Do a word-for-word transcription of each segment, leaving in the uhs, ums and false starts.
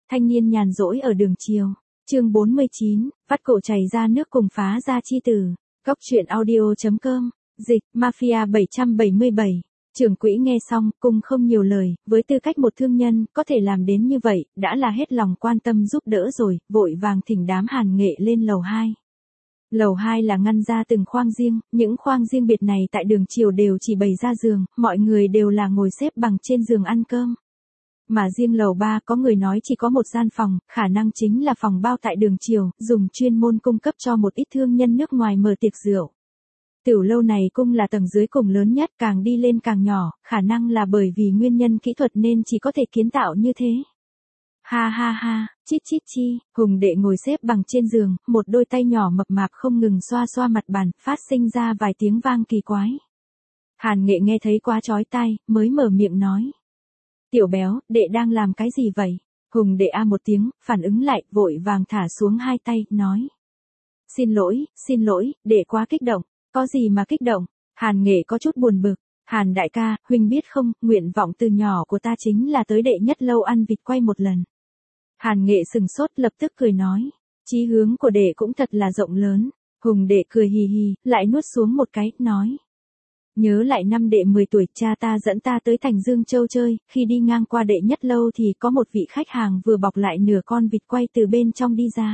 Thanh niên nhàn rỗi ở đường chiều. Chương bốn mươi chín, vắt cổ chảy ra nước cùng phá ra chi tử. Góc truyện audio chấm com. Dịch, Mafia bảy trăm bảy mươi bảy. Trưởng quỹ nghe xong, cùng không nhiều lời, với tư cách một thương nhân, có thể làm đến như vậy, đã là hết lòng quan tâm giúp đỡ rồi, vội vàng thỉnh đám Hàn Nghệ lên lầu hai. Lầu hai là ngăn ra từng khoang riêng, những khoang riêng biệt này tại đường chiều đều chỉ bày ra giường, mọi người đều là ngồi xếp bằng trên giường ăn cơm. Mà riêng lầu ba có người nói chỉ có một gian phòng, khả năng chính là phòng bao tại đường chiều, dùng chuyên môn cung cấp cho một ít thương nhân nước ngoài mở tiệc rượu. Tiểu lâu này cung là tầng dưới cùng lớn nhất, càng đi lên càng nhỏ, khả năng là bởi vì nguyên nhân kỹ thuật nên chỉ có thể kiến tạo như thế. Ha ha ha, chít chít chi, Hùng đệ ngồi xếp bằng trên giường, một đôi tay nhỏ mập mạp không ngừng xoa xoa mặt bàn, phát sinh ra vài tiếng vang kỳ quái. Hàn Nghệ nghe thấy quá chói tai, mới mở miệng nói. Tiểu béo, đệ đang làm cái gì vậy? Hùng đệ a một tiếng, phản ứng lại, vội vàng thả xuống hai tay, nói. Xin lỗi, xin lỗi, đệ quá kích động. Có gì mà kích động? Hàn Nghệ có chút buồn bực. Hàn đại ca, huynh biết không, nguyện vọng từ nhỏ của ta chính là tới đệ nhất lâu ăn vịt quay một lần. Hàn Nghệ sừng sốt lập tức cười nói. Chí hướng của đệ cũng thật là rộng lớn. Hùng đệ cười hì hì, lại nuốt xuống một cái, nói. Nhớ lại năm đệ mười tuổi, cha ta dẫn ta tới Thành Dương Châu chơi, khi đi ngang qua đệ nhất lâu thì có một vị khách hàng vừa bọc lại nửa con vịt quay từ bên trong đi ra.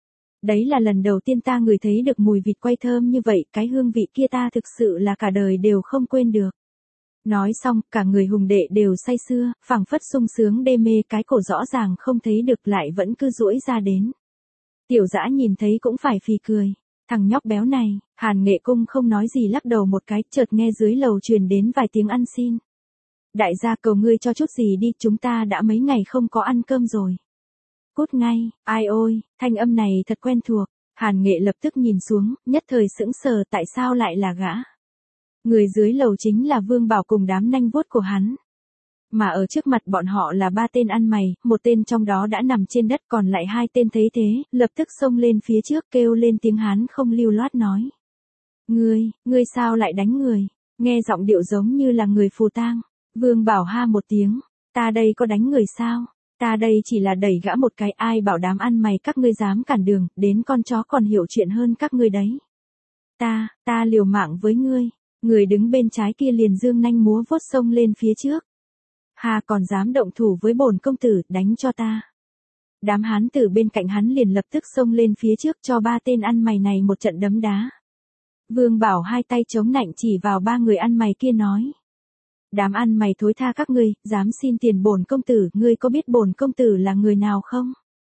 Đấy là lần đầu tiên ta ngửi thấy được mùi vịt quay thơm như vậy, cái hương vị kia ta thực sự là cả đời đều không quên được. Nói xong, cả người Hùng đệ đều say sưa, phảng phất sung sướng đê mê, cái cổ rõ ràng không thấy được lại vẫn cứ duỗi ra đến. Tiểu Dã nhìn thấy cũng phải phì cười. Thằng nhóc béo này, Hàn Nghệ cung không nói gì lắc đầu một cái, chợt nghe dưới lầu truyền đến vài tiếng ăn xin. Đại gia cầu ngươi cho chút gì đi, chúng ta đã mấy ngày không có ăn cơm rồi. Cút ngay, ai ôi, thanh âm này thật quen thuộc. Hàn Nghệ lập tức nhìn xuống, nhất thời sững sờ, tại sao lại là gã. Người dưới lầu chính là Vương Bảo cùng đám nanh vuốt của hắn. Mà ở trước mặt bọn họ là ba tên ăn mày, một tên trong đó đã nằm trên đất, còn lại hai tên thấy thế, lập tức xông lên phía trước kêu lên tiếng Hán không lưu loát nói. Ngươi, ngươi sao lại đánh người? Nghe giọng điệu giống như là người phù tang. Vương Bảo ha một tiếng, ta đây có đánh người sao? Ta đây chỉ là đẩy gã một cái, ai bảo đám ăn mày các ngươi dám cản đường, đến con chó còn hiểu chuyện hơn các ngươi đấy. Ta, ta liều mạng với ngươi. Người đứng bên trái kia liền dương nanh múa vuốt xông lên phía trước. Hà còn dám động thủ với bổn công tử, đánh cho ta. Đám hán tử bên cạnh hắn liền lập tức xông lên phía trước cho ba tên ăn mày này một trận đấm đá. Vương Bảo hai tay chống nạnh chỉ vào ba người ăn mày kia nói. Đám ăn mày thối tha các ngươi, dám xin tiền bổn công tử, ngươi có biết bổn công tử là người nào không?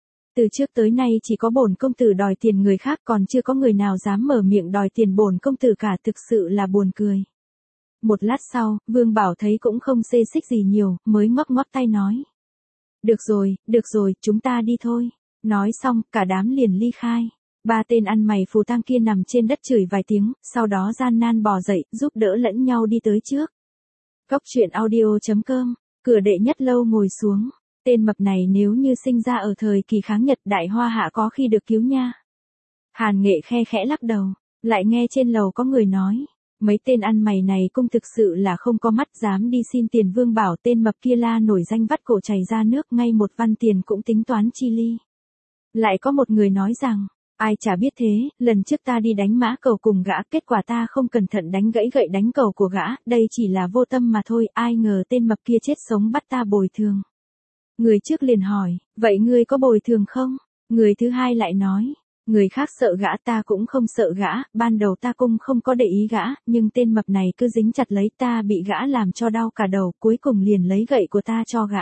Từ trước tới nay chỉ có bổn công tử đòi tiền người khác, còn chưa có người nào dám mở miệng đòi tiền bổn công tử cả, thực sự là buồn cười. Một lát sau, Vương Bảo thấy cũng không xê xích gì nhiều, mới ngoắc ngoắc tay nói. Được rồi, được rồi, chúng ta đi thôi. Nói xong, cả đám liền ly khai. Ba tên ăn mày phù tang kia nằm trên đất chửi vài tiếng, sau đó gian nan bò dậy, giúp đỡ lẫn nhau đi tới trước. Góc truyện audio chấm com, cửa đệ nhất lâu ngồi xuống. Tên mập này nếu như sinh ra ở thời kỳ kháng Nhật, Đại Hoa Hạ có khi được cứu nha. Hàn Nghệ khe khẽ lắc đầu, lại nghe trên lầu có người nói. Mấy tên ăn mày này cũng thực sự là không có mắt, dám đi xin tiền Vương Bảo, tên mập kia la nổi danh vắt cổ chảy ra nước, ngay một văn tiền cũng tính toán chi ly. Lại có một người nói rằng, ai chả biết thế, lần trước ta đi đánh mã cầu cùng gã, kết quả ta không cẩn thận đánh gãy gậy đánh cầu của gã, đây chỉ là vô tâm mà thôi, ai ngờ tên mập kia chết sống bắt ta bồi thường. Người trước liền hỏi, vậy ngươi có bồi thường không? Người thứ hai lại nói, người khác sợ gã, ta cũng không sợ gã, ban đầu ta cũng không có để ý gã, nhưng tên mập này cứ dính chặt lấy ta, bị gã làm cho đau cả đầu, cuối cùng liền lấy gậy của ta cho gã.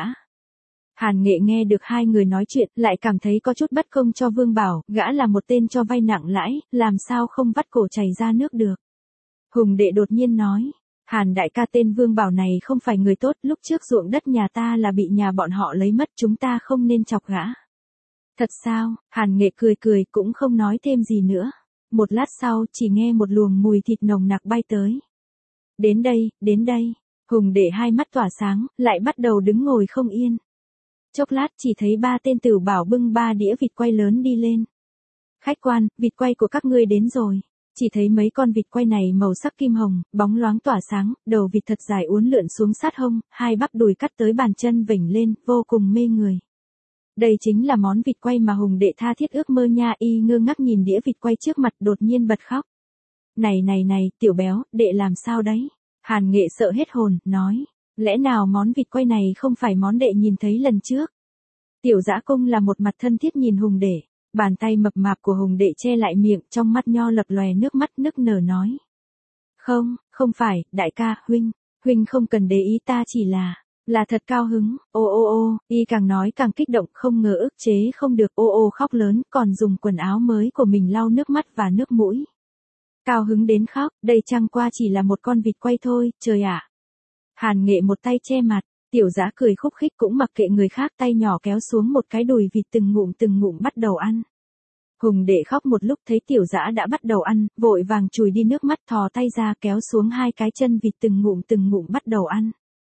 Hàn Nghệ nghe được hai người nói chuyện, lại cảm thấy có chút bất công cho Vương Bảo, gã là một tên cho vay nặng lãi, làm sao không vắt cổ chảy ra nước được. Hùng đệ đột nhiên nói, Hàn đại ca, tên Vương Bảo này không phải người tốt, lúc trước ruộng đất nhà ta là bị nhà bọn họ lấy mất, chúng ta không nên chọc gã. Thật sao? Hàn Nghệ cười cười cũng không nói thêm gì nữa. Một lát sau chỉ nghe một luồng mùi thịt nồng nặc bay tới. Đến đây, đến đây. Hùng để hai mắt tỏa sáng, lại bắt đầu đứng ngồi không yên. Chốc lát chỉ thấy ba tên Tửu Bảo bưng ba đĩa vịt quay lớn đi lên. Khách quan, vịt quay của các ngươi đến rồi. Chỉ thấy mấy con vịt quay này màu sắc kim hồng, bóng loáng tỏa sáng, đầu vịt thật dài uốn lượn xuống sát hông, hai bắp đùi cắt tới bàn chân vểnh lên, vô cùng mê người. Đây chính là món vịt quay mà Hùng đệ tha thiết ước mơ nha. Y ngơ ngác nhìn đĩa vịt quay trước mặt, đột nhiên bật khóc. Này này này, tiểu béo, đệ làm sao đấy? Hàn Nghệ sợ hết hồn, nói. Lẽ nào món vịt quay này không phải món đệ nhìn thấy lần trước? Tiểu Dã Cung là một mặt thân thiết nhìn Hùng đệ. Bàn tay mập mạp của Hùng đệ che lại miệng, trong mắt nho lập lòe nước mắt nức nở nói. Không, không phải, đại ca, huynh, huynh không cần để ý, ta chỉ là, là thật cao hứng. Ô ô ô, y càng nói càng kích động, không ngờ ức chế không được, ô ô khóc lớn, còn dùng quần áo mới của mình lau nước mắt và nước mũi. Cao hứng đến khóc, đây chẳng qua chỉ là một con vịt quay thôi, trời ạ. Hàn Nghệ một tay che mặt, Tiểu Dã cười khúc khích cũng mặc kệ người khác, tay nhỏ kéo xuống một cái đùi vịt, từng ngụm từng ngụm bắt đầu ăn. Hùng đệ khóc một lúc thấy Tiểu Dã đã bắt đầu ăn, vội vàng chùi đi nước mắt, thò tay ra kéo xuống hai cái chân vịt, từng ngụm từng ngụm bắt đầu ăn.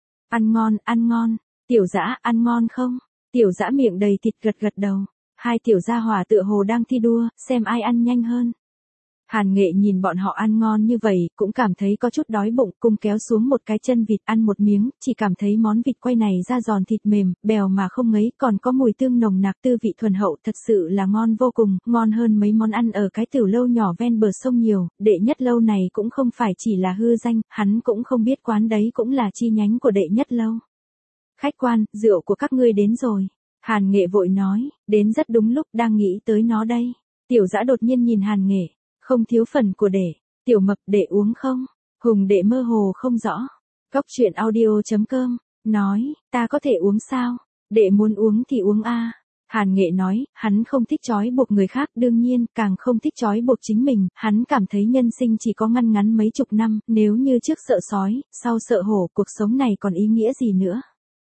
Ăn ngon, ăn ngon, Tiểu Dã ăn ngon không? Tiểu Dã miệng đầy thịt gật gật đầu. Hai tiểu gia hỏa tựa hồ đang thi đua, xem ai ăn nhanh hơn. Hàn Nghệ nhìn bọn họ ăn ngon như vậy, cũng cảm thấy có chút đói bụng, cùng kéo xuống một cái chân vịt ăn một miếng, chỉ cảm thấy món vịt quay này da giòn thịt mềm, bèo mà không ngấy, còn có mùi tương nồng nặc, tư vị thuần hậu, thật sự là ngon vô cùng, ngon hơn mấy món ăn ở cái tiểu lâu nhỏ ven bờ sông nhiều. Đệ Nhất Lâu này cũng không phải chỉ là hư danh, hắn cũng không biết quán đấy cũng là chi nhánh của Đệ Nhất Lâu. Khách quan, rượu của các ngươi đến rồi. Hàn Nghệ vội nói, đến rất đúng lúc, đang nghĩ tới nó đây. Tiểu Dã đột nhiên nhìn Hàn Nghệ. Không thiếu phần của đệ. Tiểu Mập, đệ uống không? Hùng đệ mơ hồ không rõ. Cóc truyện audio chấm com nói, ta có thể uống sao? Đệ muốn uống thì uống a. Hàn Nghệ nói, hắn không thích trói buộc người khác, đương nhiên, càng không thích trói buộc chính mình, hắn cảm thấy nhân sinh chỉ có ngăn ngắn mấy chục năm, nếu như trước sợ sói, sau sợ hổ, cuộc sống này còn ý nghĩa gì nữa?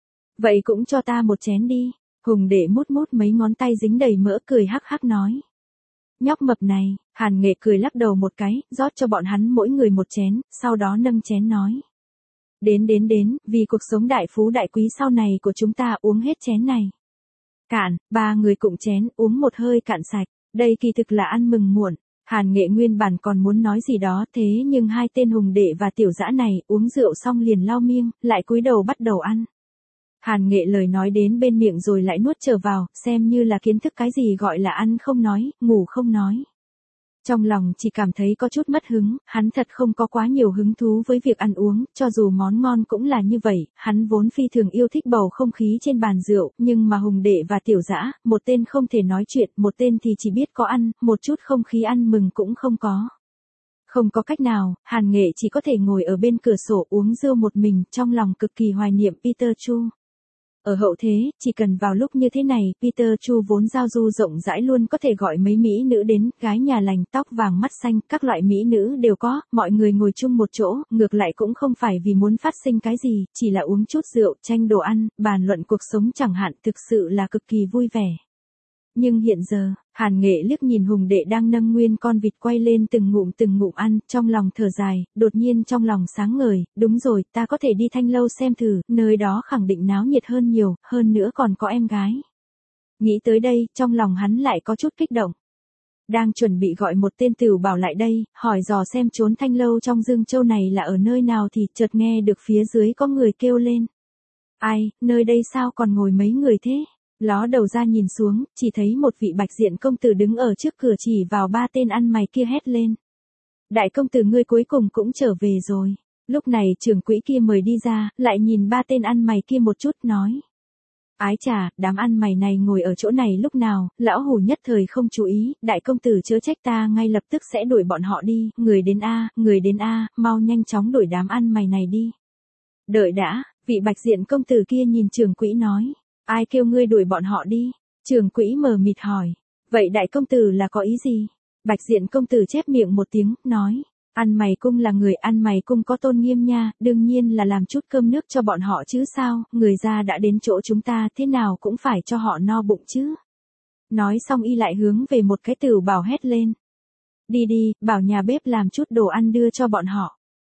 Vậy cũng cho ta một chén đi. Hùng đệ mút mút mấy ngón tay dính đầy mỡ, cười hắc hắc nói. Nhóc mập này, Hàn Nghệ cười lắc đầu một cái, rót cho bọn hắn mỗi người một chén, sau đó nâng chén nói. Đến đến đến, vì cuộc sống đại phú đại quý sau này của chúng ta, uống hết chén này. Cạn, ba người cụng chén, uống một hơi cạn sạch, đây kỳ thực là ăn mừng muộn. Hàn Nghệ nguyên bản còn muốn nói gì đó, thế nhưng hai tên Hùng đệ và Tiểu Dã này, uống rượu xong liền lau miệng, lại cúi đầu bắt đầu ăn. Hàn Nghệ lời nói đến bên miệng rồi lại nuốt trở vào, xem như là kiến thức cái gì gọi là ăn không nói, ngủ không nói. Trong lòng chỉ cảm thấy có chút mất hứng, hắn thật không có quá nhiều hứng thú với việc ăn uống, cho dù món ngon cũng là như vậy, hắn vốn phi thường yêu thích bầu không khí trên bàn rượu, nhưng mà Hùng đệ và Tiểu Dã, một tên không thể nói chuyện, một tên thì chỉ biết có ăn, một chút không khí ăn mừng cũng không có. Không có cách nào, Hàn Nghệ chỉ có thể ngồi ở bên cửa sổ uống rượu một mình, trong lòng cực kỳ hoài niệm Peter Chu. Ở hậu thế, chỉ cần vào lúc như thế này, Peter Chu vốn giao du rộng rãi luôn có thể gọi mấy mỹ nữ đến, gái nhà lành, tóc vàng mắt xanh, các loại mỹ nữ đều có, mọi người ngồi chung một chỗ, ngược lại cũng không phải vì muốn phát sinh cái gì, chỉ là uống chút rượu, tranh đồ ăn, bàn luận cuộc sống chẳng hạn, thực sự là cực kỳ vui vẻ. Nhưng hiện giờ, Hàn Nghệ liếc nhìn Hùng đệ đang nâng nguyên con vịt quay lên từng ngụm từng ngụm ăn, trong lòng thở dài, đột nhiên trong lòng sáng ngời, đúng rồi, ta có thể đi Thanh Lâu xem thử, nơi đó khẳng định náo nhiệt hơn nhiều, hơn nữa còn có em gái. Nghĩ tới đây, trong lòng hắn lại có chút kích động. Đang chuẩn bị gọi một tên tửu bảo lại đây, hỏi dò xem chốn Thanh Lâu trong Dương Châu này là ở nơi nào thì chợt nghe được phía dưới có người kêu lên. Ai, nơi đây sao còn ngồi mấy người thế? Ló đầu ra nhìn xuống, chỉ thấy một vị bạch diện công tử đứng ở trước cửa chỉ vào ba tên ăn mày kia hét lên. Đại công tử ngươi cuối cùng cũng trở về rồi. Lúc này trưởng quỹ kia mời đi ra, lại nhìn ba tên ăn mày kia một chút, nói. Ái chà, đám ăn mày này ngồi ở chỗ này lúc nào, lão hủ nhất thời không chú ý, đại công tử chớ trách ta ngay lập tức sẽ đuổi bọn họ đi, người đến A, người đến A, mau nhanh chóng đuổi đám ăn mày này đi. Đợi đã, vị bạch diện công tử kia nhìn trưởng quỹ nói. Ai kêu ngươi đuổi bọn họ đi? Trưởng quỹ mờ mịt hỏi. Vậy đại công tử là có ý gì? Bạch diện công tử chép miệng một tiếng, nói. Ăn mày cung là người ăn mày cung có tôn nghiêm nha, đương nhiên là làm chút cơm nước cho bọn họ chứ sao, người ra đã đến chỗ chúng ta thế nào cũng phải cho họ no bụng chứ. Nói xong y lại hướng về một cái tửu bảo hét lên. Đi đi, bảo nhà bếp làm chút đồ ăn đưa cho bọn họ.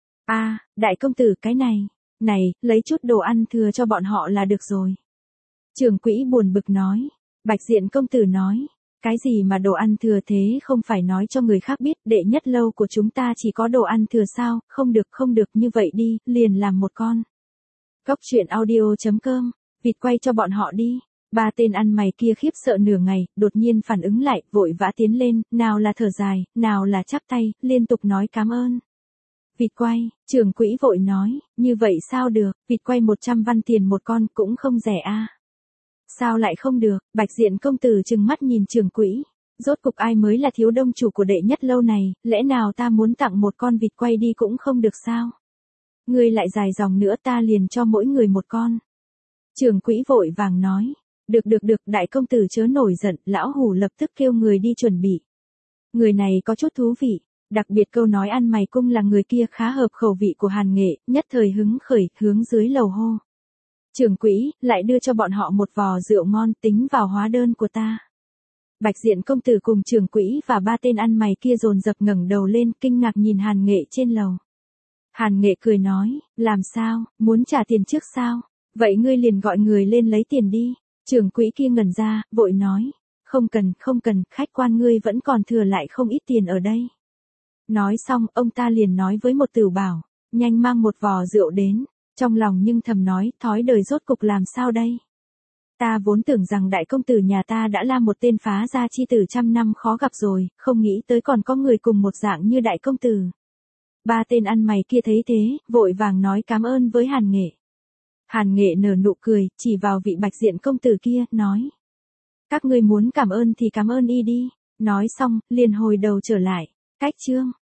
A, đại công tử cái này, này, lấy chút đồ ăn thừa cho bọn họ là được rồi. Trưởng quỹ buồn bực nói. Bạch diện công tử nói. Cái gì mà đồ ăn thừa thế không phải nói cho người khác biết, Đệ Nhất Lâu của chúng ta chỉ có đồ ăn thừa sao, không được không được như vậy đi, liền làm một con. Cóc truyện audio chấm com, vịt quay cho bọn họ đi. Ba tên ăn mày kia khiếp sợ nửa ngày, đột nhiên phản ứng lại, vội vã tiến lên, nào là thở dài, nào là chắp tay, liên tục nói cảm ơn. Vịt quay, trưởng quỹ vội nói, như vậy sao được, vịt quay một trăm văn tiền một con cũng không rẻ a. Sao lại không được, Bạch Diện công tử trừng mắt nhìn trưởng quỹ. Rốt cục ai mới là thiếu đông chủ của đệ nhất lâu này, lẽ nào ta muốn tặng một con vịt quay đi cũng không được sao? Ngươi lại dài dòng nữa ta liền cho mỗi người một con. Trưởng quỹ vội vàng nói, được được được, đại công tử chớ nổi giận, lão hủ lập tức kêu người đi chuẩn bị. Người này có chút thú vị, đặc biệt câu nói ăn mày cung là người kia khá hợp khẩu vị của Hàn Nghệ, nhất thời hứng khởi, hướng dưới lầu hô. Trưởng quỹ, lại đưa cho bọn họ một vò rượu ngon tính vào hóa đơn của ta. Bạch Diện công tử cùng trưởng quỹ và ba tên ăn mày kia dồn dập ngẩng đầu lên kinh ngạc nhìn Hàn Nghệ trên lầu. Hàn Nghệ cười nói, làm sao, muốn trả tiền trước sao? Vậy ngươi liền gọi người lên lấy tiền đi. Trưởng quỹ kia ngẩn ra, vội nói, không cần, không cần, khách quan ngươi vẫn còn thừa lại không ít tiền ở đây. Nói xong, ông ta liền nói với một tửu bảo, nhanh mang một vò rượu đến, trong lòng nhưng thầm nói, thói đời rốt cục làm sao đây? Ta vốn tưởng rằng đại công tử nhà ta đã là một tên phá gia chi tử trăm năm khó gặp rồi, không nghĩ tới còn có người cùng một dạng như đại công tử. Ba tên ăn mày kia thấy thế, vội vàng nói cảm ơn với Hàn Nghệ. Hàn Nghệ nở nụ cười, chỉ vào vị Bạch Diện công tử kia, nói. Các ngươi muốn cảm ơn thì cảm ơn y đi. Nói xong, liền hồi đầu trở lại. Cách chương.